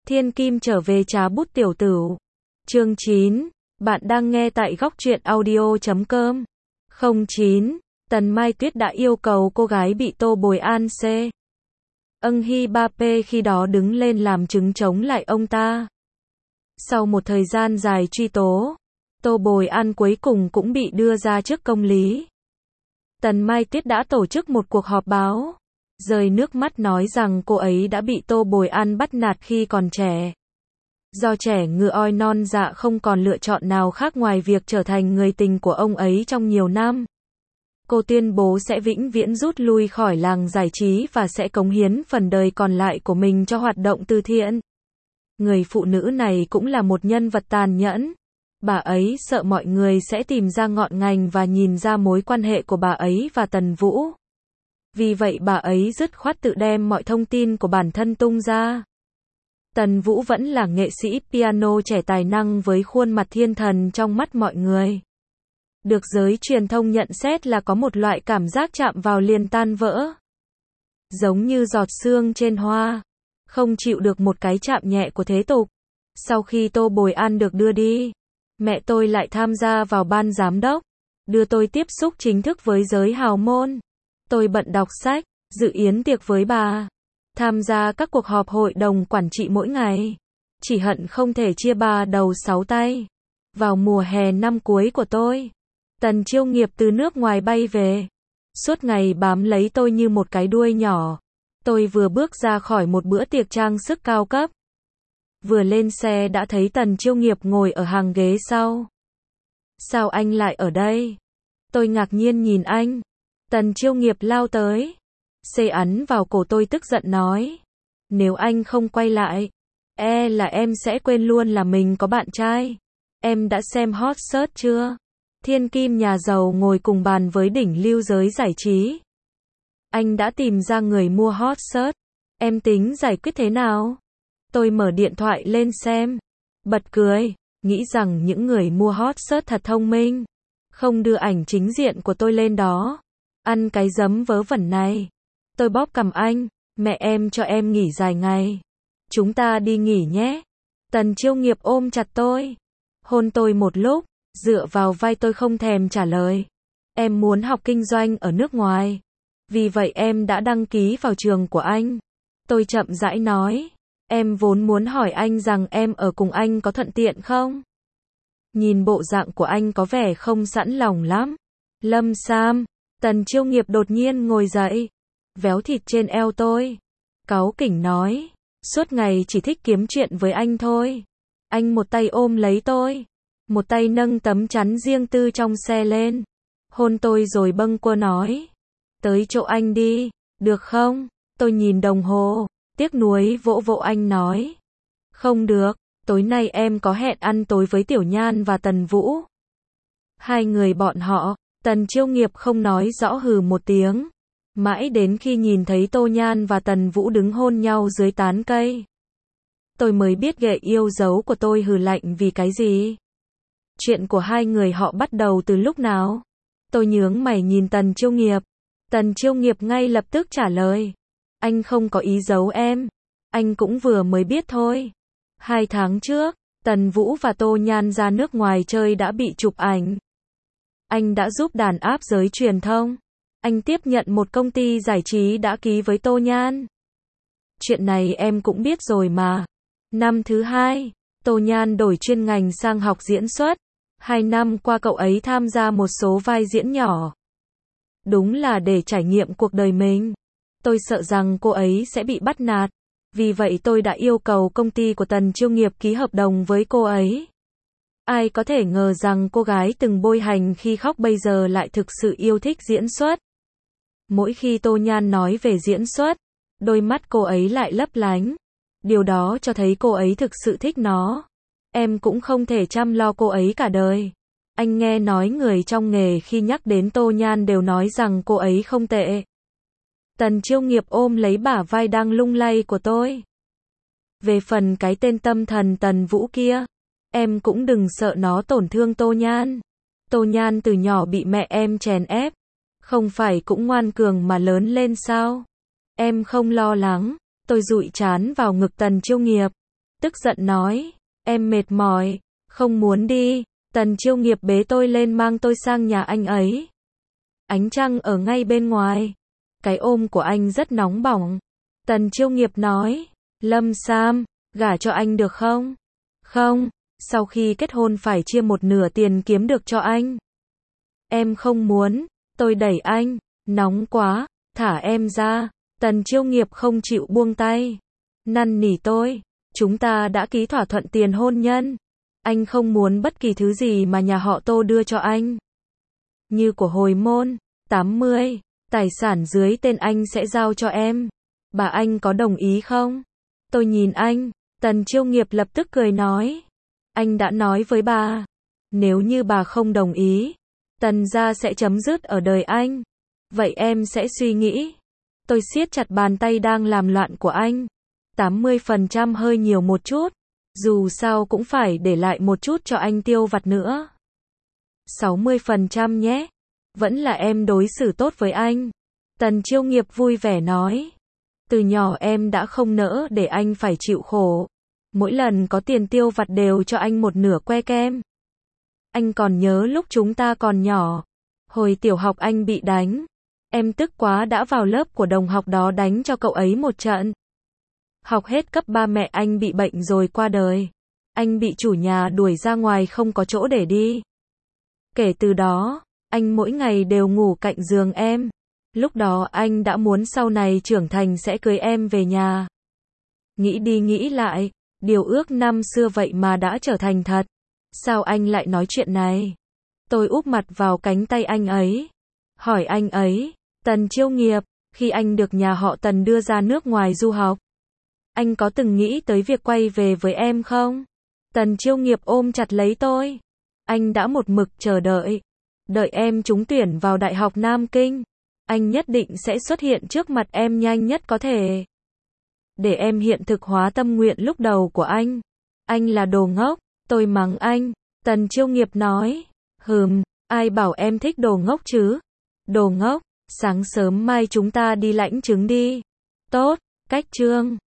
Thiên Kim trở về trà bút tiểu tửu. Chương 9. Bạn đang nghe tại góc truyện audio.com. 09. Tần Mai Tuyết đã yêu cầu cô gái bị Tô Bồi An Ưng Hy Ba P khi đó đứng lên làm chứng chống lại ông ta. Sau một thời gian dài truy tố, Tô Bồi An cuối cùng cũng bị đưa ra trước công lý. Tần Mai Tuyết đã tổ chức một cuộc họp báo, rơi nước mắt nói rằng cô ấy đã bị Tô Bồi An bắt nạt khi còn trẻ. Do trẻ ngựa oi non dạ không còn lựa chọn nào khác ngoài việc trở thành người tình của ông ấy trong nhiều năm. Cô tuyên bố sẽ vĩnh viễn rút lui khỏi làng giải trí và sẽ cống hiến phần đời còn lại của mình cho hoạt động từ thiện. Người phụ nữ này cũng là một nhân vật tàn nhẫn. Bà ấy sợ mọi người sẽ tìm ra ngọn ngành và nhìn ra mối quan hệ của bà ấy và Tần Vũ. Vì vậy bà ấy dứt khoát tự đem mọi thông tin của bản thân tung ra. Tần Vũ vẫn là nghệ sĩ piano trẻ tài năng với khuôn mặt thiên thần trong mắt mọi người. Được giới truyền thông nhận xét là có một loại cảm giác chạm vào liền tan vỡ. Giống như giọt sương trên hoa, không chịu được một cái chạm nhẹ của thế tục. Sau khi Tô Bồi An được đưa đi, mẹ tôi lại tham gia vào ban giám đốc, đưa tôi tiếp xúc chính thức với giới hào môn. Tôi bận đọc sách, dự yến tiệc với bà, tham gia các cuộc họp hội đồng quản trị mỗi ngày. Chỉ hận không thể chia ba đầu sáu tay. Vào mùa hè năm cuối của tôi, Tần Chiêu Nghiệp từ nước ngoài bay về, suốt ngày bám lấy tôi như một cái đuôi nhỏ. Tôi vừa bước ra khỏi một bữa tiệc trang sức cao cấp, vừa lên xe đã thấy Tần Chiêu Nghiệp ngồi ở hàng ghế sau. Sao anh lại ở đây? Tôi ngạc nhiên nhìn anh. Tần Chiêu Nghiệp lao tới, ấn vào cổ tôi tức giận nói. Nếu anh không quay lại, là em sẽ quên luôn là mình có bạn trai. Em đã xem hot search chưa? Thiên kim nhà giàu ngồi cùng bàn với đỉnh lưu giới giải trí. Anh đã tìm ra người mua hot search. Em tính giải quyết thế nào? Tôi mở điện thoại lên xem, bật cười, nghĩ rằng những người mua hot search thật thông minh, không đưa ảnh chính diện của tôi lên đó. Ăn cái giấm vớ vẩn này. Tôi bóp cằm anh, mẹ em cho em nghỉ dài ngày. Chúng ta đi nghỉ nhé. Tần Chiêu Nghiệp ôm chặt tôi, hôn tôi một lúc, dựa vào vai tôi không thèm trả lời. Em muốn học kinh doanh ở nước ngoài, vì vậy em đã đăng ký vào trường của anh. Tôi chậm rãi nói, em vốn muốn hỏi anh rằng em ở cùng anh có thuận tiện không? Nhìn bộ dạng của anh có vẻ không sẵn lòng lắm. Lâm Sam. Tần Chiêu Nghiệp đột nhiên ngồi dậy, véo thịt trên eo tôi, cáu kỉnh nói, suốt ngày chỉ thích kiếm chuyện với anh thôi. Anh một tay ôm lấy tôi, một tay nâng tấm chắn riêng tư trong xe lên, hôn tôi rồi bâng quơ nói, tới chỗ anh đi, được không? Tôi nhìn đồng hồ, tiếc nuối vỗ vỗ anh nói, không được, tối nay em có hẹn ăn tối với Tiểu Nhan và Tần Vũ. Hai người bọn họ. Tần Chiêu Nghiệp không nói rõ hừ một tiếng, mãi đến khi nhìn thấy Tô Nhan và Tần Vũ đứng hôn nhau dưới tán cây, tôi mới biết ghệ yêu dấu của tôi hừ lạnh vì cái gì. Chuyện của hai người họ bắt đầu từ lúc nào? Tôi nhướng mày nhìn Tần Chiêu Nghiệp. Tần Chiêu Nghiệp ngay lập tức trả lời, anh không có ý giấu em, anh cũng vừa mới biết thôi. 2 tháng trước, Tần Vũ và Tô Nhan ra nước ngoài chơi đã bị chụp ảnh. Anh đã giúp đàn áp giới truyền thông. Anh tiếp nhận một công ty giải trí đã ký với Tô Nhan. Chuyện này em cũng biết rồi mà. Năm thứ 2, Tô Nhan đổi chuyên ngành sang học diễn xuất. 2 năm qua cậu ấy tham gia một số vai diễn nhỏ. Đúng là để trải nghiệm cuộc đời mình. Tôi sợ rằng cô ấy sẽ bị bắt nạt. Vì vậy tôi đã yêu cầu công ty của Tần Chiêu Nghiệp ký hợp đồng với cô ấy. Ai có thể ngờ rằng cô gái từng bôi hành khi khóc bây giờ lại thực sự yêu thích diễn xuất. Mỗi khi Tô Nhan nói về diễn xuất, đôi mắt cô ấy lại lấp lánh. Điều đó cho thấy cô ấy thực sự thích nó. Em cũng không thể chăm lo cô ấy cả đời. Anh nghe nói người trong nghề khi nhắc đến Tô Nhan đều nói rằng cô ấy không tệ. Tần Chiêu Nghiệp ôm lấy bả vai đang lung lay của tôi. Về phần cái tên tâm thần Tần Vũ kia, em cũng đừng sợ nó tổn thương Tô Nhan. Tô Nhan từ nhỏ bị mẹ em chèn ép, không phải cũng ngoan cường mà lớn lên sao? Em không lo lắng. Tôi dụi trán vào ngực Tần Chiêu Nghiệp. tức giận nói, em mệt mỏi, không muốn đi. Tần Chiêu Nghiệp bế tôi lên mang tôi sang nhà anh ấy. Ánh trăng ở ngay bên ngoài. Cái ôm của anh rất nóng bỏng. Tần Chiêu Nghiệp nói, Lâm Sam, gả cho anh được không? Không, sau khi kết hôn phải chia một nửa tiền kiếm được cho anh. Em không muốn, tôi đẩy anh, nóng quá, thả em ra. Tần Chiêu Nghiệp không chịu buông tay. Năn nỉ tôi, chúng ta đã ký thỏa thuận tiền hôn nhân. Anh không muốn bất kỳ thứ gì mà nhà họ Tô đưa cho anh. Như của hồi môn, 80, tài sản dưới tên anh sẽ giao cho em. Bà anh có đồng ý không? Tôi nhìn anh, Tần Chiêu Nghiệp lập tức cười nói. Anh đã nói với bà, nếu như bà không đồng ý, Tần gia sẽ chấm dứt ở đời anh. Vậy em sẽ suy nghĩ. Tôi siết chặt bàn tay đang làm loạn của anh. 80% hơi nhiều một chút. Dù sao cũng phải để lại một chút cho anh tiêu vặt nữa. 60% nhé. Vẫn là em đối xử tốt với anh. Tần Chiêu Nghiệp vui vẻ nói. Từ nhỏ em đã không nỡ để anh phải chịu khổ. Mỗi lần có tiền tiêu vặt đều cho anh một nửa que kem. Anh còn nhớ lúc chúng ta còn nhỏ. Hồi tiểu học anh bị đánh. Em tức quá đã vào lớp của đồng học đó đánh cho cậu ấy một trận. Học hết cấp 3 mẹ anh bị bệnh rồi qua đời. Anh bị chủ nhà đuổi ra ngoài không có chỗ để đi. Kể từ đó, anh mỗi ngày đều ngủ cạnh giường em. Lúc đó anh đã muốn sau này trưởng thành sẽ cưới em về nhà. Nghĩ đi nghĩ lại, điều ước năm xưa vậy mà đã trở thành thật. Sao anh lại nói chuyện này? Tôi úp mặt vào cánh tay anh ấy. Hỏi anh ấy, Tần Chiêu Nghiệp, khi anh được nhà họ Tần đưa ra nước ngoài du học, anh có từng nghĩ tới việc quay về với em không? Tần Chiêu Nghiệp ôm chặt lấy tôi. Anh đã một mực chờ đợi. Đợi em trúng tuyển vào Đại học Nam Kinh. Anh nhất định sẽ xuất hiện trước mặt em nhanh nhất có thể. Để em hiện thực hóa tâm nguyện lúc đầu của anh. Anh là đồ ngốc. Tôi mắng anh. Tần Chiêu Nghiệp nói. Ai bảo em thích đồ ngốc chứ? Đồ ngốc, sáng sớm mai chúng ta đi lãnh chứng đi. Tốt, cách chương.